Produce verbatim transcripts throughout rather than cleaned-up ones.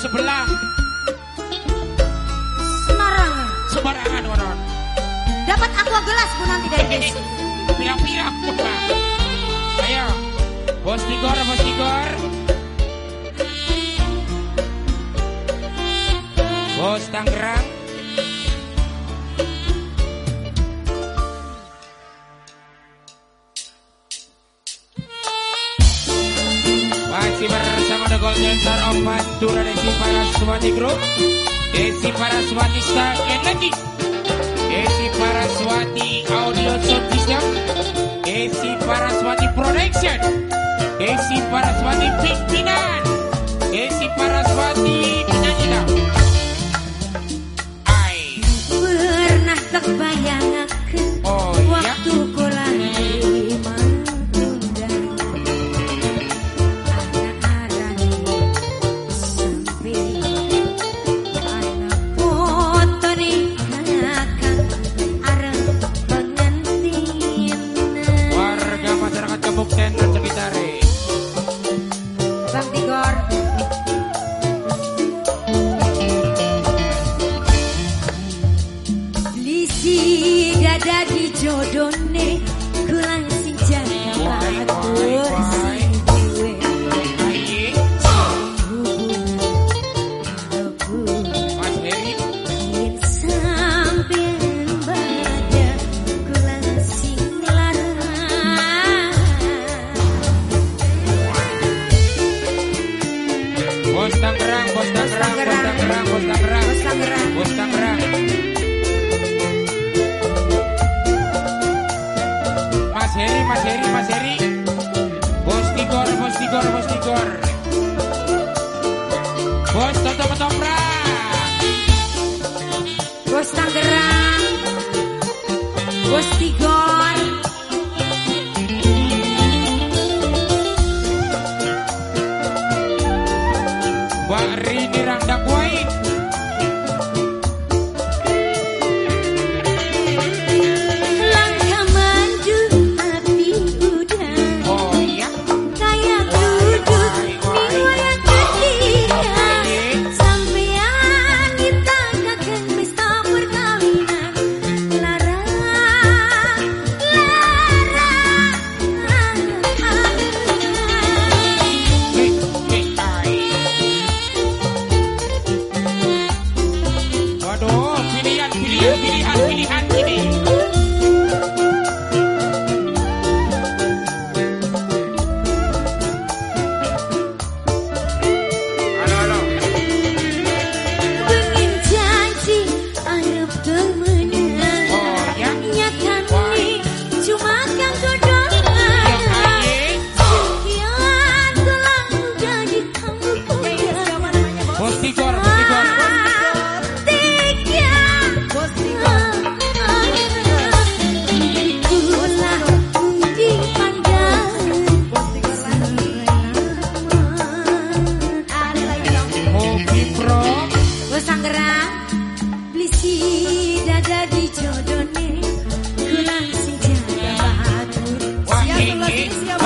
sebelah. Sembarangan. Sembarangan waron. Dapat aqua gelas Bu nanti dari Desi. Pirang-pirang. Ayo. Bos Tigor, Bos Tigor. Bos Tangerang. Masih bersama The Golden Star of Madura Desi Paraswati Group, Desi Paraswati Star Energy, Desi Paraswati Audio Sound System, Desi Paraswati Production, Desi Paraswati Pimpinan, Desi Paraswati Penyanyi. Ai Pernah terbayangkan oh, waktu iya? kula jodone kulang sing jaga batur sing duwe Mas Heri yen sampeyan bada kulang sing larang Bos Tangerang, Bos Tangerang, Bos Tangerang, Bos Tangerang, Bos Tangerang, Bos Tangerang. Mas Heri, Mas Heri, Mas Heri. Bos Tigor, Bos Tigor, Bos Tigor. Bos Toto Ketoprak. Bos Tangerang, Bos Tigor, Bang Rini Rangdak Wait.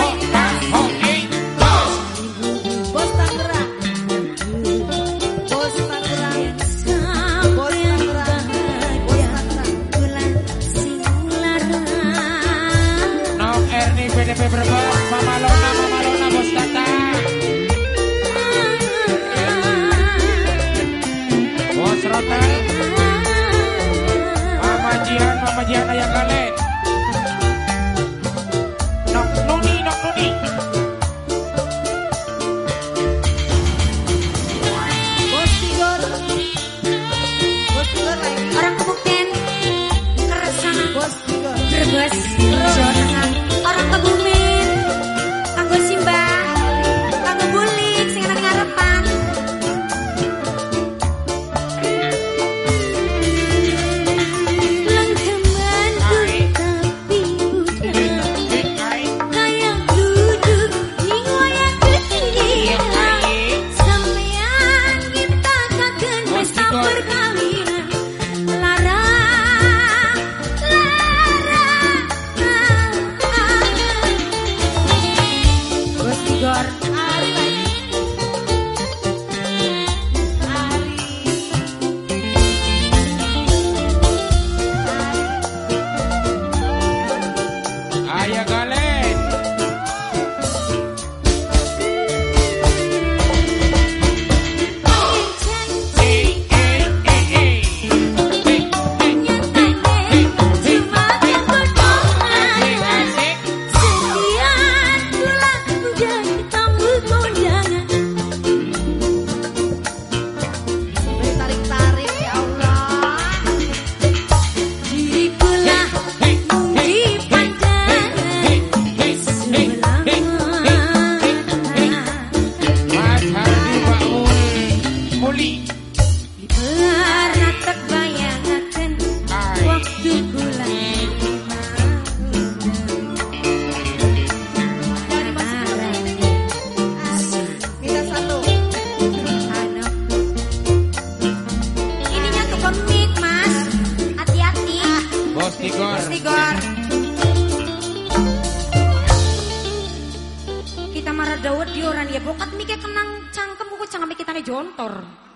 Bos dioran ya bokat mike kenang cangkem kok jangan mikir tangi jontor.